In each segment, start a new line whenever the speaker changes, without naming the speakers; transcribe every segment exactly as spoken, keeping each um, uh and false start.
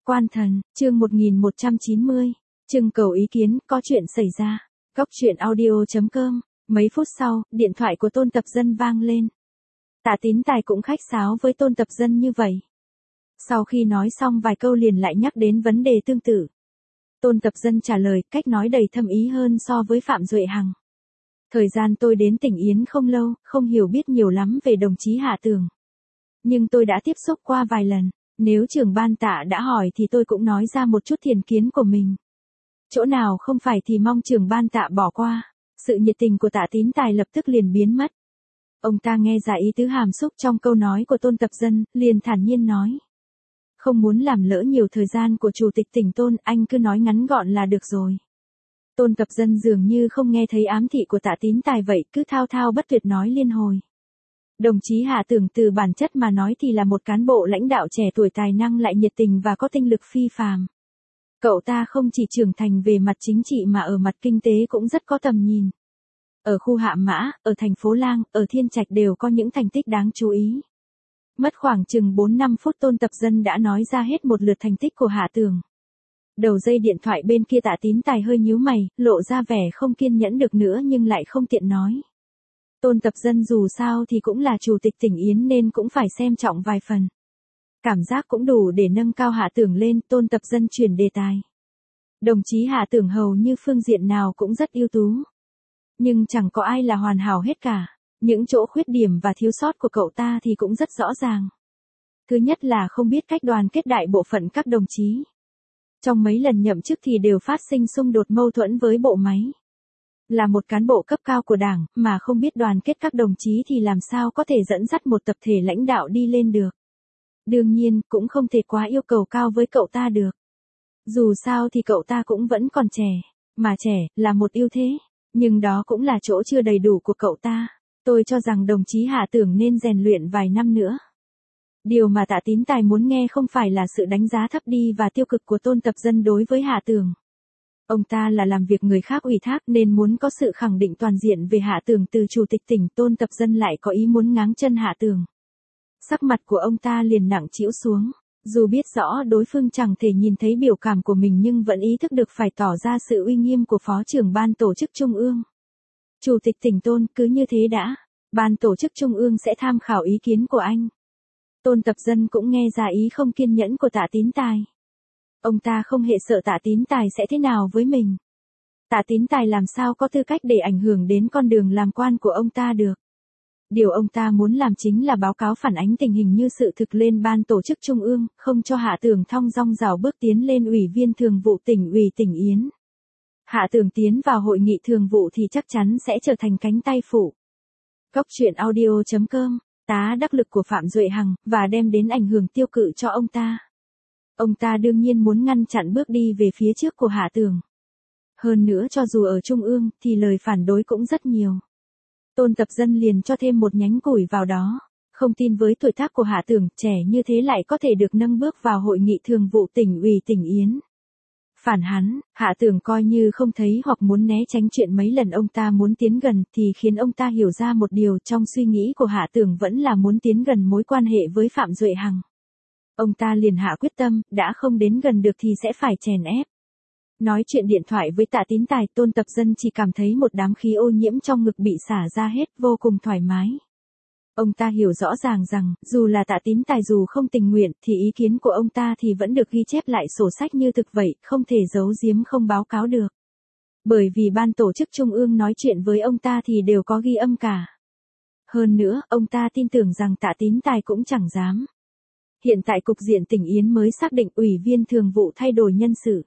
Quan thần, chương một nghìn một trăm chín mươi. Trưng cầu ý kiến, có chuyện xảy ra. Góc truyện audio chấm com. Mấy phút sau, điện thoại của Tôn Tập Dân vang lên. Tạ Tín Tài cũng khách sáo với Tôn Tập Dân như vậy. Sau khi nói xong vài câu liền lại nhắc đến vấn đề tương tự. Tôn Tập Dân trả lời, cách nói đầy thâm ý hơn so với Phạm Duệ Hằng. Thời gian tôi đến tỉnh Yến không lâu, không hiểu biết nhiều lắm về đồng chí Hạ Tường. Nhưng tôi đã tiếp xúc qua vài lần. Nếu trưởng ban Tạ đã hỏi thì tôi cũng nói ra một chút thiền kiến của mình. Chỗ nào không phải thì mong trưởng ban Tạ bỏ qua. Sự nhiệt tình của Tạ Tín Tài lập tức liền biến mất. Ông ta nghe ra ý tứ hàm xúc trong câu nói của Tôn Tập Dân, liền thản nhiên nói. Không muốn làm lỡ nhiều thời gian của Chủ tịch tỉnh Tôn, anh cứ nói ngắn gọn là được rồi. Tôn Tập Dân dường như không nghe thấy ám thị của Tạ Tín Tài vậy, cứ thao thao bất tuyệt nói liên hồi. Đồng chí Hạ Tường từ bản chất mà nói thì là một cán bộ lãnh đạo trẻ tuổi tài năng lại nhiệt tình và có tinh lực phi phàm. Cậu ta không chỉ trưởng thành về mặt chính trị mà ở mặt kinh tế cũng rất có tầm nhìn. Ở khu Hạ Mã, ở thành phố Lang, ở Thiên Trạch đều có những thành tích đáng chú ý. Mất khoảng chừng bốn năm phút Tôn Tập Dân đã nói ra hết một lượt thành tích của Hạ Tường. Đầu dây điện thoại bên kia Tạ Tín Tài hơi nhíu mày, lộ ra vẻ không kiên nhẫn được nữa nhưng lại không tiện nói. Tôn Tập Dân dù sao thì cũng là chủ tịch tỉnh Yến nên cũng phải xem trọng vài phần. Cảm giác cũng đủ để nâng cao Hạ Tường lên, Tôn Tập Dân chuyển đề tài. Đồng chí Hạ Tường hầu như phương diện nào cũng rất ưu tú. Nhưng chẳng có ai là hoàn hảo hết cả. Những chỗ khuyết điểm và thiếu sót của cậu ta thì cũng rất rõ ràng. Thứ nhất là không biết cách đoàn kết đại bộ phận các đồng chí. Trong mấy lần nhậm chức thì đều phát sinh xung đột mâu thuẫn với bộ máy. Là một cán bộ cấp cao của Đảng mà không biết đoàn kết các đồng chí thì làm sao có thể dẫn dắt một tập thể lãnh đạo đi lên được. Đương nhiên, cũng không thể quá yêu cầu cao với cậu ta được. Dù sao thì cậu ta cũng vẫn còn trẻ, mà trẻ là một ưu thế, nhưng đó cũng là chỗ chưa đầy đủ của cậu ta. Tôi cho rằng đồng chí Hạ Tường nên rèn luyện vài năm nữa. Điều mà Tạ Tín Tài muốn nghe không phải là sự đánh giá thấp đi và tiêu cực của Tôn Tập Dân đối với Hạ Tường. Ông ta là làm việc người khác ủy thác nên muốn có sự khẳng định toàn diện về Hạ Tường từ Chủ tịch tỉnh. Tôn Tập Dân lại có ý muốn ngáng chân Hạ Tường. Sắc mặt của ông ta liền nặng trĩu xuống. Dù biết rõ đối phương chẳng thể nhìn thấy biểu cảm của mình nhưng vẫn ý thức được phải tỏ ra sự uy nghiêm của Phó trưởng Ban Tổ chức Trung ương. Chủ tịch tỉnh Tôn, cứ như thế đã. Ban Tổ chức Trung ương sẽ tham khảo ý kiến của anh. Tôn Tập Dân cũng nghe ra ý không kiên nhẫn của Tạ Tín Tài. Ông ta không hề sợ Tạ Tín Tài sẽ thế nào với mình. Tạ Tín Tài làm sao có tư cách để ảnh hưởng đến con đường làm quan của ông ta được. Điều ông ta muốn làm chính là báo cáo phản ánh tình hình như sự thực lên Ban Tổ chức Trung ương, không cho Hạ Tường thong dong rảo bước tiến lên Ủy viên Thường vụ tỉnh ủy tỉnh Yến. Hạ Tường tiến vào hội nghị thường vụ thì chắc chắn sẽ trở thành cánh tay phụ. Góc truyện audio chấm com, tá đắc lực của Phạm Duệ Hằng, và đem đến ảnh hưởng tiêu cự cho ông ta. Ông ta đương nhiên muốn ngăn chặn bước đi về phía trước của Hạ Tường. Hơn nữa cho dù ở Trung ương, thì lời phản đối cũng rất nhiều. Tôn Tập Dân liền cho thêm một nhánh củi vào đó. Không tin với tuổi tác của Hạ Tường, trẻ như thế lại có thể được nâng bước vào hội nghị thường vụ tỉnh ủy tỉnh Yến. Phản hắn, Hạ Tường coi như không thấy hoặc muốn né tránh chuyện mấy lần ông ta muốn tiến gần thì khiến ông ta hiểu ra một điều trong suy nghĩ của Hạ Tường vẫn là muốn tiến gần mối quan hệ với Phạm Duệ Hằng. Ông ta liền hạ quyết tâm, đã không đến gần được thì sẽ phải chèn ép. Nói chuyện điện thoại với Tạ Tín Tài, Tôn Tập Dân chỉ cảm thấy một đám khí ô nhiễm trong ngực bị xả ra hết, vô cùng thoải mái. Ông ta hiểu rõ ràng rằng, dù là Tạ Tín Tài dù không tình nguyện, thì ý kiến của ông ta thì vẫn được ghi chép lại sổ sách như thực vậy, không thể giấu giếm không báo cáo được. Bởi vì Ban Tổ chức Trung ương nói chuyện với ông ta thì đều có ghi âm cả. Hơn nữa, ông ta tin tưởng rằng Tạ Tín Tài cũng chẳng dám. Hiện tại cục diện tỉnh Yến mới xác định Ủy viên Thường vụ thay đổi nhân sự.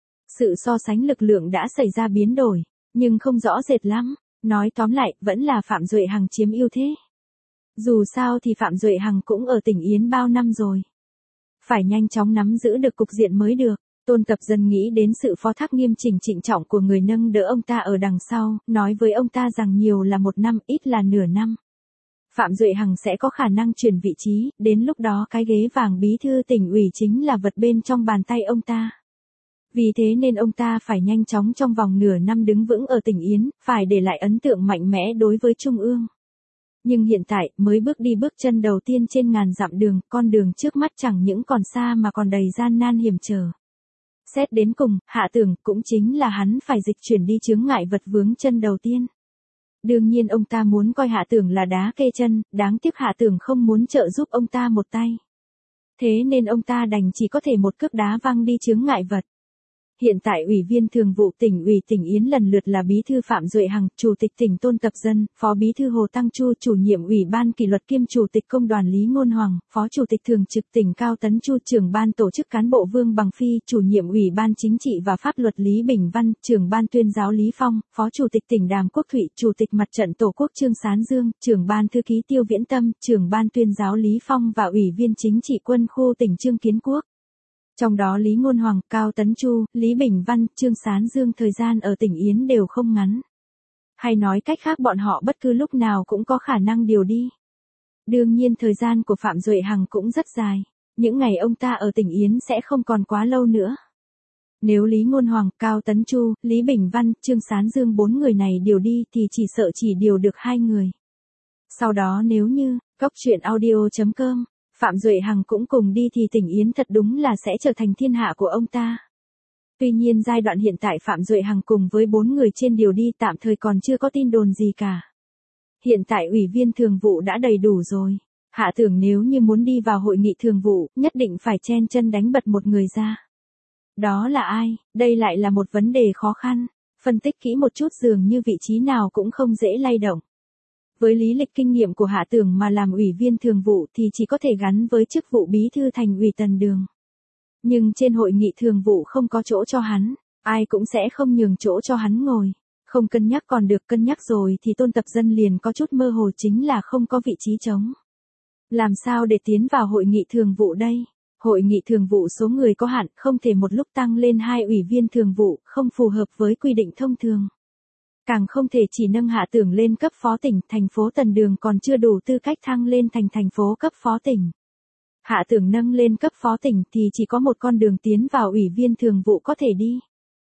Sự so sánh lực lượng đã xảy ra biến đổi, nhưng không rõ rệt lắm. Nói tóm lại, vẫn là Phạm Duệ Hằng chiếm ưu thế. Dù sao thì Phạm Duệ Hằng cũng ở tỉnh Yến bao năm rồi. Phải nhanh chóng nắm giữ được cục diện mới được. Tôn Tập Dân nghĩ đến sự phó thác nghiêm chỉnh trịnh trọng của người nâng đỡ ông ta ở đằng sau, nói với ông ta rằng nhiều là một năm, ít là nửa năm. Phạm Duệ Hằng sẽ có khả năng chuyển vị trí, đến lúc đó cái ghế vàng bí thư tỉnh ủy chính là vật bên trong bàn tay ông ta. Vì thế nên ông ta phải nhanh chóng trong vòng nửa năm đứng vững ở tỉnh Yến, phải để lại ấn tượng mạnh mẽ đối với Trung ương. Nhưng hiện tại, mới bước đi bước chân đầu tiên trên ngàn dặm đường, con đường trước mắt chẳng những còn xa mà còn đầy gian nan hiểm trở. Xét đến cùng, Hạ Tưởng cũng chính là hắn phải dịch chuyển đi chướng ngại vật vướng chân đầu tiên. Đương nhiên ông ta muốn coi Hạ Tưởng là đá kê chân, đáng tiếc Hạ Tưởng không muốn trợ giúp ông ta một tay. Thế nên ông ta đành chỉ có thể một cước đá văng đi chướng ngại vật. Hiện tại Ủy viên Thường vụ Tỉnh ủy Tỉnh Yến lần lượt là Bí thư Phạm Duệ Hằng, Chủ tịch Tỉnh Tôn Tập Dân, Phó Bí thư Hồ Tăng Chu, Chủ nhiệm Ủy ban Kỷ luật kiêm Chủ tịch Công đoàn Lý Ngôn Hoàng, Phó Chủ tịch Thường trực Tỉnh Cao Tấn Chu, Trưởng ban Tổ chức Cán bộ Vương Bằng Phi, Chủ nhiệm Ủy ban Chính trị và Pháp luật Lý Bình Văn, Trưởng ban Tuyên giáo Lý Phong, Phó Chủ tịch Tỉnh Đàm Quốc Thụy, Chủ tịch Mặt trận Tổ quốc Trương Sán Dương, Trưởng ban Thư ký Tiêu Viễn Tâm, Trưởng ban Tuyên giáo Lý Phong và Ủy viên Chính trị Quân khu tỉnh Trương Kiến Quốc. Trong đó Lý Ngôn Hoàng, Cao Tấn Chu, Lý Bình Văn, Trương Sán Dương thời gian ở tỉnh Yến đều không ngắn. Hay nói cách khác bọn họ bất cứ lúc nào cũng có khả năng điều đi. Đương nhiên thời gian của Phạm Duệ Hằng cũng rất dài. Những ngày ông ta ở tỉnh Yến sẽ không còn quá lâu nữa. Nếu Lý Ngôn Hoàng, Cao Tấn Chu, Lý Bình Văn, Trương Sán Dương bốn người này điều đi thì chỉ sợ chỉ điều được hai người. Sau đó nếu như, Cóc Truyện Audio chấm com, Phạm Duệ Hằng cũng cùng đi thì tỉnh Yến thật đúng là sẽ trở thành thiên hạ của ông ta. Tuy nhiên giai đoạn hiện tại Phạm Duệ Hằng cùng với bốn người trên điều đi tạm thời còn chưa có tin đồn gì cả. Hiện tại Ủy viên Thường vụ đã đầy đủ rồi. Hạ Tưởng nếu như muốn đi vào hội nghị thường vụ, nhất định phải chen chân đánh bật một người ra. Đó là ai? Đây lại là một vấn đề khó khăn. Phân tích kỹ một chút dường như vị trí nào cũng không dễ lay động. Với lý lịch kinh nghiệm của Hạ Tưởng mà làm ủy viên thường vụ thì chỉ có thể gắn với chức vụ bí thư thành ủy Tần Đường. Nhưng trên hội nghị thường vụ không có chỗ cho hắn, ai cũng sẽ không nhường chỗ cho hắn ngồi. Không cân nhắc còn được, cân nhắc rồi thì Tôn Tập Dân liền có chút mơ hồ chính là không có vị trí trống. Làm sao để tiến vào hội nghị thường vụ đây? Hội nghị thường vụ số người có hạn, không thể một lúc tăng lên hai ủy viên thường vụ, không phù hợp với quy định thông thường. Càng không thể chỉ nâng Hạ Tưởng lên cấp phó tỉnh, thành phố Tần Đường còn chưa đủ tư cách thăng lên thành thành phố cấp phó tỉnh. Hạ Tưởng nâng lên cấp phó tỉnh thì chỉ có một con đường tiến vào ủy viên thường vụ có thể đi.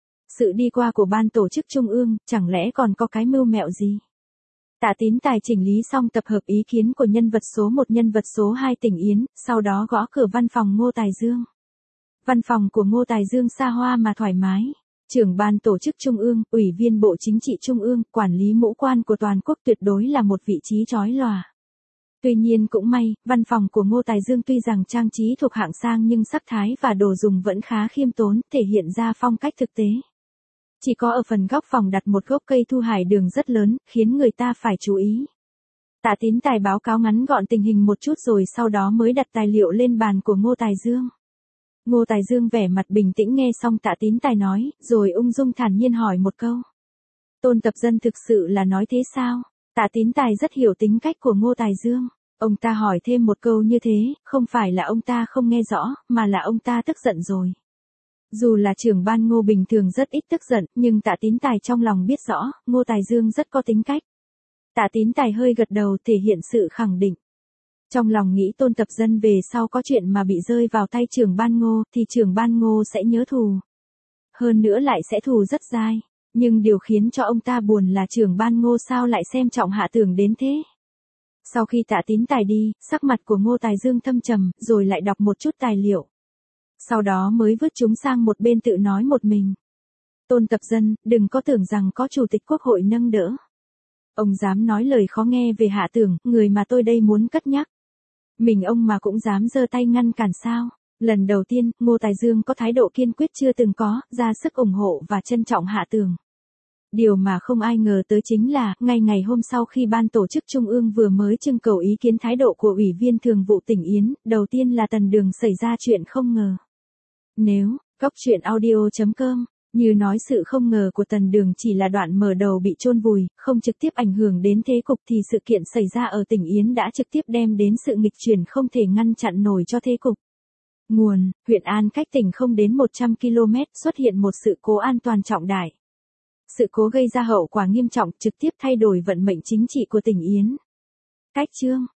Sự đi qua của ban tổ chức trung ương, chẳng lẽ còn có cái mưu mẹo gì? Tạ Tín Tài chỉnh lý xong tập hợp ý kiến của nhân vật số một nhân vật số hai tỉnh Yến, sau đó gõ cửa văn phòng Ngô Tài Dương. Văn phòng của Ngô Tài Dương xa hoa mà thoải mái. Trưởng ban tổ chức trung ương, ủy viên Bộ Chính trị trung ương, quản lý mũ quan của toàn quốc tuyệt đối là một vị trí chói lòa. Tuy nhiên cũng may, văn phòng của Ngô Tài Dương tuy rằng trang trí thuộc hạng sang nhưng sắc thái và đồ dùng vẫn khá khiêm tốn, thể hiện ra phong cách thực tế. Chỉ có ở phần góc phòng đặt một gốc cây thu hải đường rất lớn, khiến người ta phải chú ý. Tạ Tín Tài báo cáo ngắn gọn tình hình một chút rồi sau đó mới đặt tài liệu lên bàn của Ngô Tài Dương. Ngô Tài Dương vẻ mặt bình tĩnh nghe xong Tạ Tín Tài nói, rồi ung dung thản nhiên hỏi một câu. Tôn Tập Dân thực sự là nói thế sao? Tạ Tín Tài rất hiểu tính cách của Ngô Tài Dương. Ông ta hỏi thêm một câu như thế, không phải là ông ta không nghe rõ, mà là ông ta tức giận rồi. Dù là trưởng ban Ngô bình thường rất ít tức giận, nhưng Tạ Tín Tài trong lòng biết rõ, Ngô Tài Dương rất có tính cách. Tạ Tín Tài hơi gật đầu thể hiện sự khẳng định. Trong lòng nghĩ Tôn Tập Dân về sau có chuyện mà bị rơi vào tay trưởng ban Ngô thì trưởng ban Ngô sẽ nhớ thù. Hơn nữa lại sẽ thù rất dai. Nhưng điều khiến cho ông ta buồn là trưởng ban Ngô sao lại xem trọng Hạ Tưởng đến thế. Sau khi Tạ Tín Tài đi, sắc mặt của Ngô Tài Dương thâm trầm, rồi lại đọc một chút tài liệu. Sau đó mới vứt chúng sang một bên tự nói một mình. Tôn Tập Dân, đừng có tưởng rằng có Chủ tịch Quốc hội nâng đỡ. Ông dám nói lời khó nghe về Hạ Tưởng, người mà tôi đây muốn cất nhắc. Mình ông mà cũng dám giơ tay ngăn cản sao? Lần đầu tiên, Ngô Tài Dương có thái độ kiên quyết chưa từng có, ra sức ủng hộ và trân trọng Hạ Tưởng. Điều mà không ai ngờ tới chính là, ngay ngày hôm sau khi ban tổ chức trung ương vừa mới trưng cầu ý kiến thái độ của Ủy viên Thường vụ tỉnh Yến, đầu tiên là Tần Đường xảy ra chuyện không ngờ. Nếu, Cóc Truyện Audio chấm com, như nói sự không ngờ của Tần Đường chỉ là đoạn mở đầu bị chôn vùi, không trực tiếp ảnh hưởng đến thế cục thì sự kiện xảy ra ở tỉnh Yến đã trực tiếp đem đến sự nghịch chuyển không thể ngăn chặn nổi cho thế cục. Nguồn, huyện An cách tỉnh không đến một trăm ki lô mét xuất hiện một sự cố an toàn trọng đại. Sự cố gây ra hậu quả nghiêm trọng trực tiếp thay đổi vận mệnh chính trị của tỉnh Yến. Cách chương